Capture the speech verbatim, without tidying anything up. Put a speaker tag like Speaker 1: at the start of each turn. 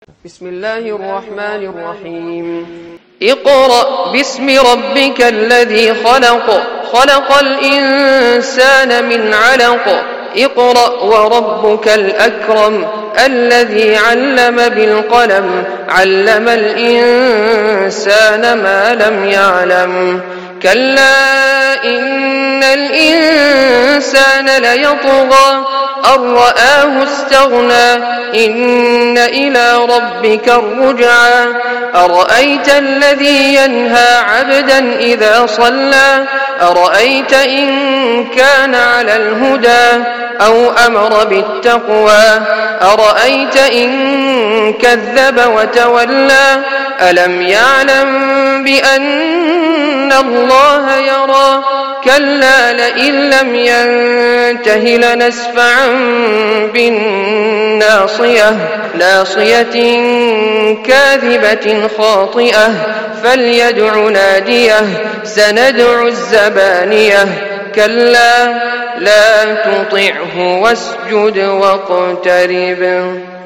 Speaker 1: بسم الله الرحمن الرحيم اقرأ باسم ربك الذي خلق خلق الإنسان من علق اقرأ وربك الأكرم الذي علم بالقلم علم الإنسان ما لم يعلم كلا إن الإنسان ليطغى أن رآه استغنى إن إلى ربك الرجعى أرأيت الذي ينهى عبدا إذا صلى أرأيت إن كان على الهدى أو أمر بالتقوى أرأيت إن كذب وتولى ألم يعلم بأن الله يرى كلا لئن لم ينته لنسفعا بالناصية ناصية كاذبة خاطئة فليدع ناديه سندع الزبانية كلا لا تطعه واسجد واقترب